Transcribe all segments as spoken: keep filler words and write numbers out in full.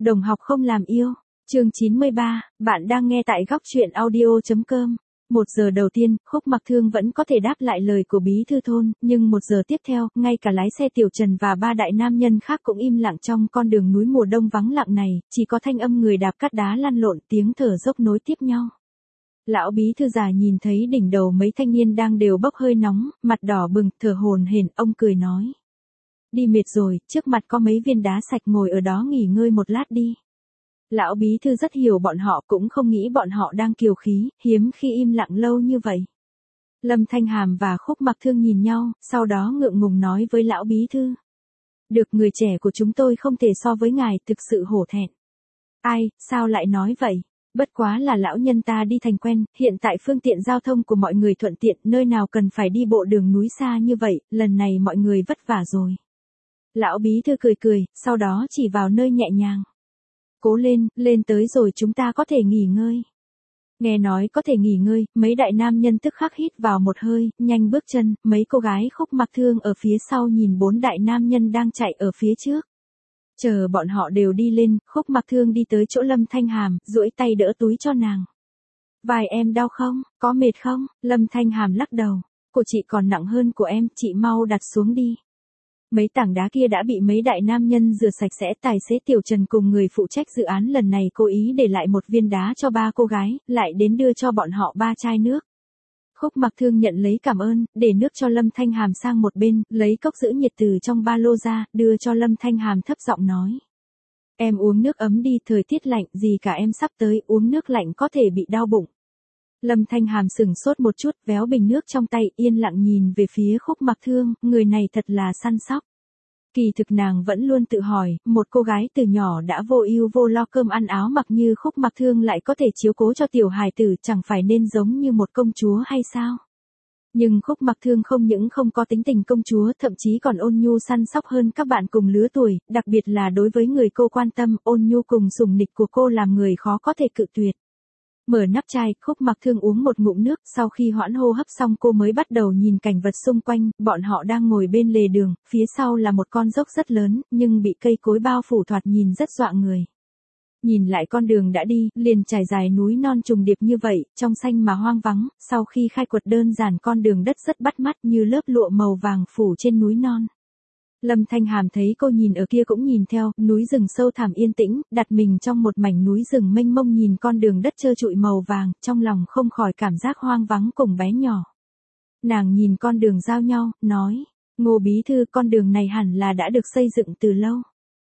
Đồng học không làm yêu. Chương chín mươi ba, bạn đang nghe tại góc truyện audio chấm com. Một giờ đầu tiên, Khúc Mặc Thương vẫn có thể đáp lại lời của bí thư thôn, nhưng một giờ tiếp theo, ngay cả lái xe Tiểu Trần và ba đại nam nhân khác cũng im lặng trong con đường núi mùa đông vắng lặng này, chỉ có thanh âm người đạp cát đá lăn lộn, tiếng thở dốc nối tiếp nhau. Lão bí thư già nhìn thấy đỉnh đầu mấy thanh niên đang đều bốc hơi nóng, mặt đỏ bừng, thở hổn hển, ông cười nói: "Đi mệt rồi, trước mặt có mấy viên đá sạch, ngồi ở đó nghỉ ngơi một lát đi." Lão bí thư rất hiểu bọn họ, cũng không nghĩ bọn họ đang kiều khí, hiếm khi im lặng lâu như vậy. Lâm Thanh Hàm và Khúc Mặc Thương nhìn nhau, sau đó ngượng ngùng nói với lão bí thư: "Được, người trẻ của chúng tôi không thể so với ngài, thực sự hổ thẹn." "Ai, sao lại nói vậy? Bất quá là lão nhân ta đi thành quen, hiện tại phương tiện giao thông của mọi người thuận tiện, nơi nào cần phải đi bộ đường núi xa như vậy, lần này mọi người vất vả rồi." Lão bí thư cười cười, sau đó chỉ vào nơi nhẹ nhàng: "Cố lên, lên tới rồi chúng ta có thể nghỉ ngơi." Nghe nói có thể nghỉ ngơi, mấy đại nam nhân tức khắc hít vào một hơi, nhanh bước chân, mấy cô gái Khúc Mặc Thương ở phía sau nhìn bốn đại nam nhân đang chạy ở phía trước. Chờ bọn họ đều đi lên, Khúc Mặc Thương đi tới chỗ Lâm Thanh Hàm, duỗi tay đỡ túi cho nàng. "Vai em đau không? Có mệt không?" Lâm Thanh Hàm lắc đầu. "Của chị còn nặng hơn của em, chị mau đặt xuống đi." Mấy tảng đá kia đã bị mấy đại nam nhân rửa sạch sẽ, tài xế Tiểu Trần cùng người phụ trách dự án lần này cố ý để lại một viên đá cho ba cô gái, lại đến đưa cho bọn họ ba chai nước. Khúc Mặc Thương nhận lấy cảm ơn, để nước cho Lâm Thanh Hàm sang một bên, lấy cốc giữ nhiệt từ trong ba lô ra, đưa cho Lâm Thanh Hàm thấp giọng nói: "Em uống nước ấm đi, thời tiết lạnh, gì cả em sắp tới, uống nước lạnh có thể bị đau bụng." Lâm Thanh Hàm sừng sốt một chút, véo bình nước trong tay, yên lặng nhìn về phía Khúc Mặc Thương, người này thật là săn sóc. Kỳ thực nàng vẫn luôn tự hỏi, một cô gái từ nhỏ đã vô ưu vô lo cơm ăn áo mặc như Khúc Mặc Thương lại có thể chiếu cố cho tiểu hài tử, chẳng phải nên giống như một công chúa hay sao? Nhưng Khúc Mặc Thương không những không có tính tình công chúa, thậm chí còn ôn nhu săn sóc hơn các bạn cùng lứa tuổi, đặc biệt là đối với người cô quan tâm, ôn nhu cùng sủng nịch của cô làm người khó có thể cự tuyệt. Mở nắp chai, Khúc Mặc Thương uống một ngụm nước, sau khi hoãn hô hấp xong cô mới bắt đầu nhìn cảnh vật xung quanh, bọn họ đang ngồi bên lề đường, phía sau là một con dốc rất lớn, nhưng bị cây cối bao phủ thoạt nhìn rất dọa người. Nhìn lại con đường đã đi, liền trải dài núi non trùng điệp như vậy, trong xanh mà hoang vắng, sau khi khai quật đơn giản con đường đất rất bắt mắt như lớp lụa màu vàng phủ trên núi non. Lâm Thanh Hàm thấy cô nhìn ở kia cũng nhìn theo, núi rừng sâu thẳm yên tĩnh, đặt mình trong một mảnh núi rừng mênh mông nhìn con đường đất trơ trụi màu vàng, trong lòng không khỏi cảm giác hoang vắng cùng bé nhỏ. Nàng nhìn con đường giao nhau, nói: "Ngô bí thư, con đường này hẳn là đã được xây dựng từ lâu."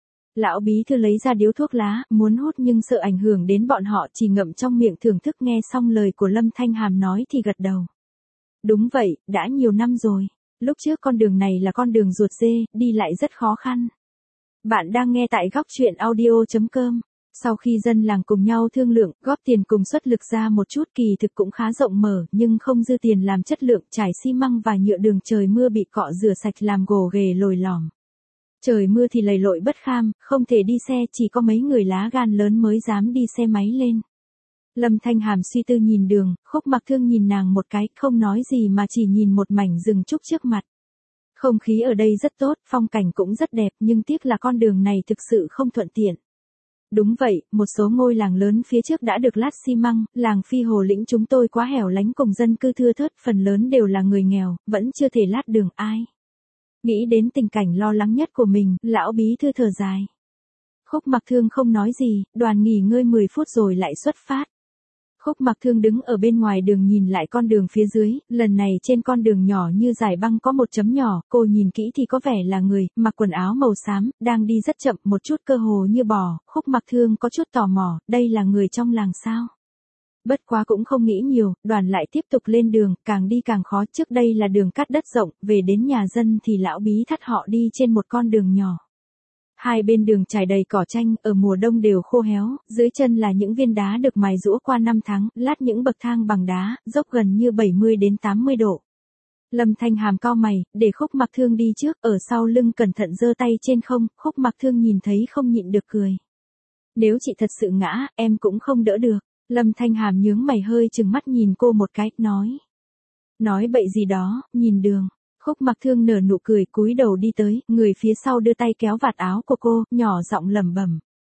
Lão bí thư lấy ra điếu thuốc lá, muốn hút nhưng sợ ảnh hưởng đến bọn họ, chỉ ngậm trong miệng thưởng thức. Nghe xong lời của Lâm Thanh Hàm nói thì gật đầu. "Đúng vậy, đã nhiều năm rồi. Lúc trước con đường này là con đường ruột dê, đi lại rất khó khăn." Bạn đang nghe tại góc truyện audio chấm com. Sau khi dân làng cùng nhau thương lượng, góp tiền cùng xuất lực ra một chút, kỳ thực cũng khá rộng mở, nhưng không dư tiền làm chất lượng, trải xi măng và nhựa đường, trời mưa bị cọ rửa sạch làm gồ ghề lồi lòm. Trời mưa thì lầy lội bất kham, không thể đi xe, chỉ có mấy người lá gan lớn mới dám đi xe máy lên. Lâm Thanh Hàm suy tư nhìn đường, Khúc Mặc Thương nhìn nàng một cái, không nói gì mà chỉ nhìn một mảnh rừng trúc trước mặt. Không khí ở đây rất tốt, phong cảnh cũng rất đẹp, nhưng tiếc là con đường này thực sự không thuận tiện. Đúng vậy, một số ngôi làng lớn phía trước đã được lát xi măng, làng Phi Hồ Lĩnh chúng tôi quá hẻo lánh cùng dân cư thưa thớt, phần lớn đều là người nghèo, vẫn chưa thể lát đường ai. Nghĩ đến tình cảnh lo lắng nhất của mình, lão bí thư thở dài. Khúc Mặc Thương không nói gì, đoàn nghỉ ngơi mười phút rồi lại xuất phát. Khúc Mặc Thương đứng ở bên ngoài đường nhìn lại con đường phía dưới, lần này trên con đường nhỏ như dải băng có một chấm nhỏ, cô nhìn kỹ thì có vẻ là người, mặc quần áo màu xám, đang đi rất chậm, một chút cơ hồ như bò. Khúc Mặc Thương có chút tò mò, đây là người trong làng sao? Bất quá cũng không nghĩ nhiều, đoàn lại tiếp tục lên đường, càng đi càng khó, trước đây là đường cát đất rộng, về đến nhà dân thì lão bí thắt họ đi trên một con đường nhỏ. Hai bên đường trải đầy cỏ tranh, ở mùa đông đều khô héo, dưới chân là những viên đá được mài giũa qua năm tháng, lát những bậc thang bằng đá, dốc gần như bảy mươi đến tám mươi độ. Lâm Thanh Hàm cau mày, để Khúc Mặc Thương đi trước, ở sau lưng cẩn thận giơ tay trên không, Khúc Mặc Thương nhìn thấy không nhịn được cười. "Nếu chị thật sự ngã, em cũng không đỡ được." Lâm Thanh Hàm nhướng mày hơi trừng mắt nhìn cô một cái, nói. "Nói bậy gì đó, nhìn đường." Khúc Mặc Thương nở nụ cười, cúi đầu đi tới, người phía sau đưa tay kéo vạt áo của cô, nhỏ giọng lẩm bẩm: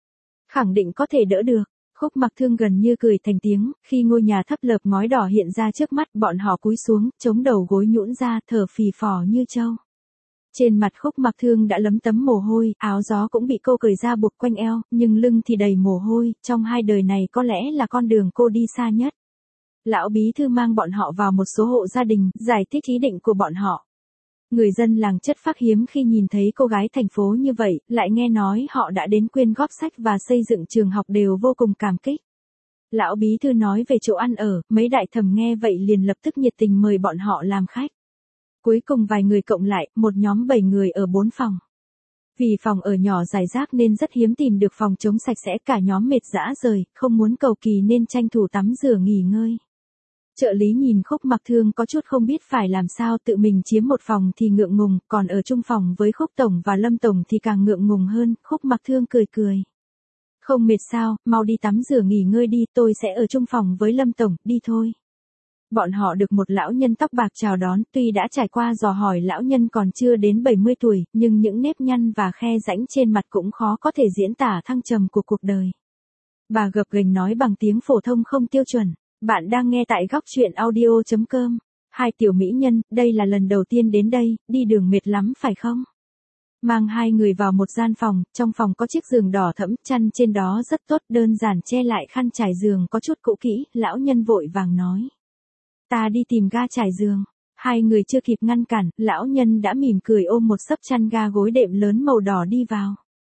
Khẳng định có thể đỡ được. Khúc Mặc Thương gần như cười thành tiếng, khi ngôi nhà thấp lợp ngói đỏ hiện ra trước mắt, bọn họ cúi xuống, chống đầu gối nhũn ra, thở phì phò như trâu. Trên mặt Khúc Mặc Thương đã lấm tấm mồ hôi, áo gió cũng bị cô cởi ra buộc quanh eo, nhưng lưng thì đầy mồ hôi, trong hai đời này có lẽ là con đường cô đi xa nhất. Lão bí thư mang bọn họ vào một số hộ gia đình, giải thích ý định của bọn họ. Người dân làng chất phác hiếm khi nhìn thấy cô gái thành phố như vậy, lại nghe nói họ đã đến quyên góp sách và xây dựng trường học đều vô cùng cảm kích. Lão bí thư nói về chỗ ăn ở, mấy đại thẩm nghe vậy liền lập tức nhiệt tình mời bọn họ làm khách. Cuối cùng vài người cộng lại, một nhóm bảy người ở bốn phòng. Vì phòng ở nhỏ rải rác nên rất hiếm tìm được phòng trống sạch sẽ, cả nhóm mệt rã rời, không muốn cầu kỳ nên tranh thủ tắm rửa nghỉ ngơi. Trợ lý nhìn Khúc Mặc Thương có chút không biết phải làm sao, tự mình chiếm một phòng thì ngượng ngùng, còn ở chung phòng với Khúc Tổng và Lâm Tổng thì càng ngượng ngùng hơn. Khúc Mặc Thương cười cười. Không mệt sao, mau đi tắm rửa nghỉ ngơi đi, tôi sẽ ở chung phòng với Lâm Tổng, đi thôi. Bọn họ được một lão nhân tóc bạc chào đón, tuy đã trải qua dò hỏi lão nhân còn chưa đến bảy mươi tuổi, nhưng những nếp nhăn và khe rãnh trên mặt cũng khó có thể diễn tả thăng trầm của cuộc đời. Bà gập ghềnh nói bằng tiếng phổ thông không tiêu chuẩn. Bạn đang nghe tại góc truyện audio chấm com. Hai tiểu mỹ nhân, đây là lần đầu tiên đến đây, đi đường mệt lắm phải không? Mang hai người vào một gian phòng, trong phòng có chiếc giường đỏ thẫm, chăn trên đó rất tốt, đơn giản che lại khăn trải giường có chút cũ kỹ, lão nhân vội vàng nói. Ta đi tìm ga trải giường. Hai người chưa kịp ngăn cản, lão nhân đã mỉm cười ôm một xấp chăn ga gối đệm lớn màu đỏ đi vào.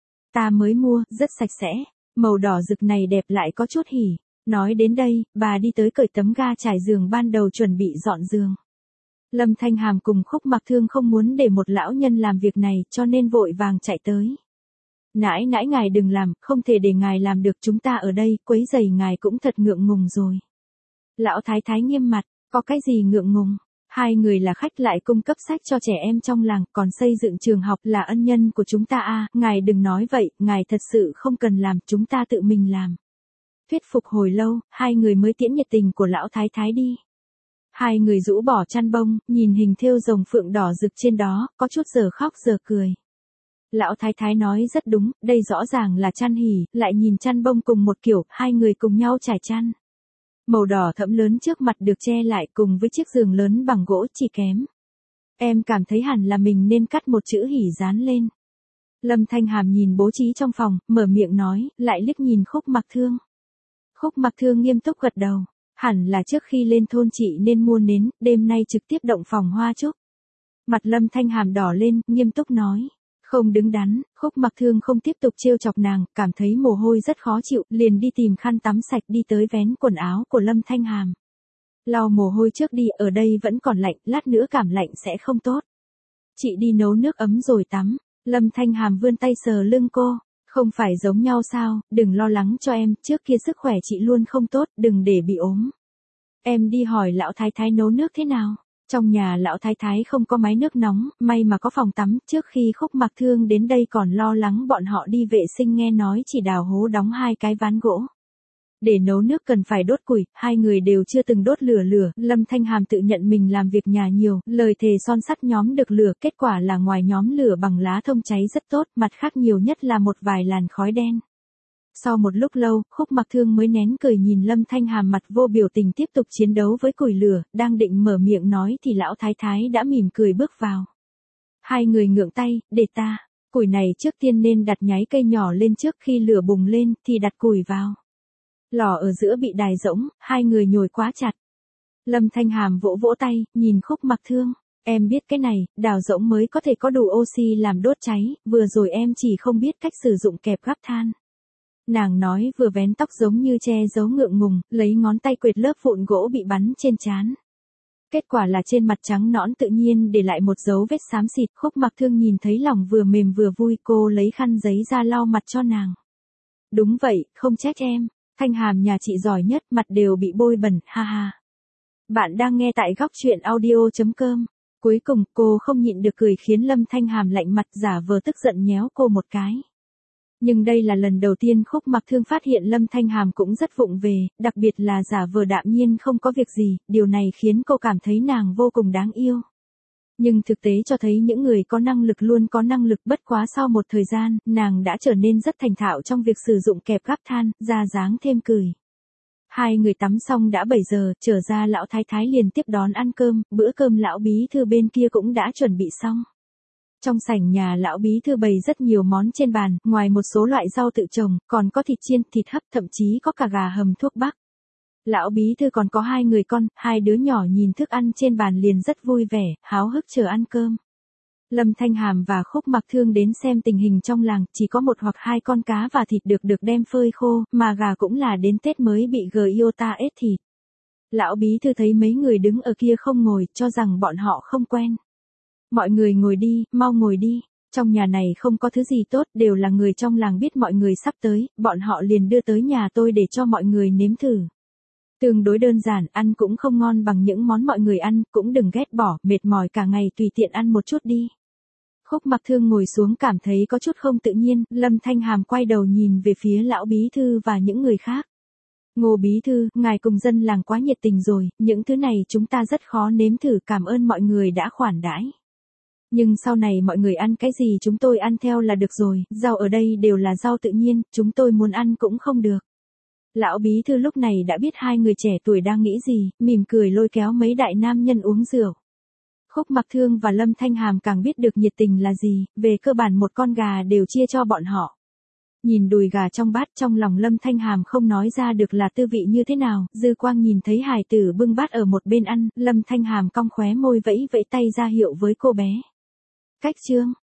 Ta mới mua, rất sạch sẽ, màu đỏ rực này đẹp lại có chút hỉ. Nói đến đây, bà đi tới cởi tấm ga trải giường ban đầu chuẩn bị dọn giường. Lâm Thanh Hàm cùng Khúc Mặc Thương không muốn để một lão nhân làm việc này cho nên vội vàng chạy tới. Nãi nãi ngài đừng làm, không thể để ngài làm được, chúng ta ở đây, quấy rầy ngài cũng thật ngượng ngùng rồi. Lão thái thái nghiêm mặt, có cái gì ngượng ngùng, hai người là khách lại cung cấp sách cho trẻ em trong làng, còn xây dựng trường học là ân nhân của chúng ta à, ngài đừng nói vậy, ngài thật sự không cần làm, chúng ta tự mình làm. Thuyết phục hồi lâu, hai người mới tiễn nhiệt tình của lão thái thái đi. Hai người rũ bỏ chăn bông, nhìn hình thêu rồng phượng đỏ rực trên đó, có chút giờ khóc giờ cười. Lão thái thái nói rất đúng, đây rõ ràng là chăn hỉ, lại nhìn chăn bông cùng một kiểu, hai người cùng nhau trải chăn. Màu đỏ thẫm lớn trước mặt được che lại cùng với chiếc giường lớn bằng gỗ chỉ kém. Em cảm thấy hẳn là mình nên cắt một chữ hỉ dán lên. Lâm Thanh Hàm nhìn bố trí trong phòng, mở miệng nói, lại liếc nhìn Khúc Mặc Thương. Khúc Mặc Thương nghiêm túc gật đầu, hẳn là trước khi lên thôn chị nên mua nến, đêm nay trực tiếp động phòng hoa chúc. Mặt Lâm Thanh Hàm đỏ lên, nghiêm túc nói, không đứng đắn. Khúc Mặc Thương không tiếp tục trêu chọc nàng, cảm thấy mồ hôi rất khó chịu, liền đi tìm khăn tắm sạch đi tới vén quần áo của Lâm Thanh Hàm. Lau mồ hôi trước đi, ở đây vẫn còn lạnh, lát nữa cảm lạnh sẽ không tốt. Chị đi nấu nước ấm rồi tắm. Lâm Thanh Hàm vươn tay sờ lưng cô. Không phải giống nhau sao, đừng lo lắng cho em, trước kia sức khỏe chị luôn không tốt, đừng để bị ốm. Em đi hỏi lão thái thái nấu nước thế nào. Trong nhà lão thái thái không có máy nước nóng, may mà có phòng tắm, trước khi Khúc Mặc Thương đến đây còn lo lắng bọn họ đi vệ sinh, nghe nói chỉ đào hố đóng hai cái ván gỗ. Để nấu nước cần phải đốt củi, hai người đều chưa từng đốt lửa lửa, Lâm Thanh Hàm tự nhận mình làm việc nhà nhiều, lời thề son sắt nhóm được lửa, kết quả là ngoài nhóm lửa bằng lá thông cháy rất tốt, mặt khác nhiều nhất là một vài làn khói đen. Sau một lúc lâu, Khúc Mặc Thương mới nén cười nhìn Lâm Thanh Hàm mặt vô biểu tình tiếp tục chiến đấu với củi lửa, đang định mở miệng nói thì lão thái thái đã mỉm cười bước vào. Hai người ngượng tay, để ta, củi này trước tiên nên đặt nháy cây nhỏ lên trước, khi lửa bùng lên thì đặt củi vào. Lò ở giữa bị đài rỗng, hai người nhồi quá chặt. Lâm Thanh Hàm vỗ vỗ tay, nhìn Khúc Mặc Thương, em biết cái này, đào rỗng mới có thể có đủ oxy làm đốt cháy, vừa rồi em chỉ không biết cách sử dụng kẹp gắp than. Nàng nói vừa vén tóc giống như che giấu ngượng ngùng, lấy ngón tay quệt lớp vụn gỗ bị bắn trên trán. Kết quả là trên mặt trắng nõn tự nhiên để lại một dấu vết xám xịt. Khúc Mặc Thương nhìn thấy lòng vừa mềm vừa vui, cô lấy khăn giấy ra lau mặt cho nàng. Đúng vậy, không trách em. Thanh Hàm nhà chị giỏi nhất, mặt đều bị bôi bẩn, ha ha. Bạn đang nghe tại góc truyện audio chấm com. Cuối cùng, cô không nhịn được cười khiến Lâm Thanh Hàm lạnh mặt, giả vờ tức giận nhéo cô một cái. Nhưng đây là lần đầu tiên Khúc Mặc Thương phát hiện Lâm Thanh Hàm cũng rất vụng về, đặc biệt là giả vờ đạm nhiên không có việc gì, điều này khiến cô cảm thấy nàng vô cùng đáng yêu. Nhưng thực tế cho thấy những người có năng lực luôn có năng lực, bất quá sau một thời gian, nàng đã trở nên rất thành thạo trong việc sử dụng kẹp gắp than, ra dáng thêm cười. Hai người tắm xong đã bảy giờ, trở ra lão thái thái liền tiếp đón ăn cơm, bữa cơm lão bí thư bên kia cũng đã chuẩn bị xong. Trong sảnh nhà lão bí thư bày rất nhiều món trên bàn, ngoài một số loại rau tự trồng, còn có thịt chiên, thịt hấp, thậm chí có cả gà hầm thuốc bắc. Lão bí thư còn có hai người con, hai đứa nhỏ nhìn thức ăn trên bàn liền rất vui vẻ, háo hức chờ ăn cơm. Lâm Thanh Hàm và Khúc Mặc Thương đến xem tình hình trong làng, chỉ có một hoặc hai con cá và thịt được được đem phơi khô, mà gà cũng là đến Tết mới bị Giota ết thịt. Lão bí thư thấy mấy người đứng ở kia không ngồi, cho rằng bọn họ không quen. Mọi người ngồi đi, mau ngồi đi, trong nhà này không có thứ gì tốt, đều là người trong làng biết mọi người sắp tới, bọn họ liền đưa tới nhà tôi để cho mọi người nếm thử. Tương đối đơn giản, ăn cũng không ngon bằng những món mọi người ăn, cũng đừng ghét bỏ, mệt mỏi cả ngày tùy tiện ăn một chút đi. Khúc Mặc Thương ngồi xuống cảm thấy có chút không tự nhiên, Lâm Thanh Hàm quay đầu nhìn về phía lão bí thư và những người khác. Ngô bí thư, ngài cùng dân làng quá nhiệt tình rồi, những thứ này chúng ta rất khó nếm thử, cảm ơn mọi người đã khoản đãi. Nhưng sau này mọi người ăn cái gì chúng tôi ăn theo là được rồi, rau ở đây đều là rau tự nhiên, chúng tôi muốn ăn cũng không được. Lão bí thư lúc này đã biết hai người trẻ tuổi đang nghĩ gì, mỉm cười lôi kéo mấy đại nam nhân uống rượu. Khúc Mặc Thương và Lâm Thanh Hàm càng biết được nhiệt tình là gì, về cơ bản một con gà đều chia cho bọn họ. Nhìn đùi gà trong bát, trong lòng Lâm Thanh Hàm không nói ra được là tư vị như thế nào, dư quang nhìn thấy hài tử bưng bát ở một bên ăn, Lâm Thanh Hàm cong khóe môi vẫy vẫy tay ra hiệu với cô bé. Cách chương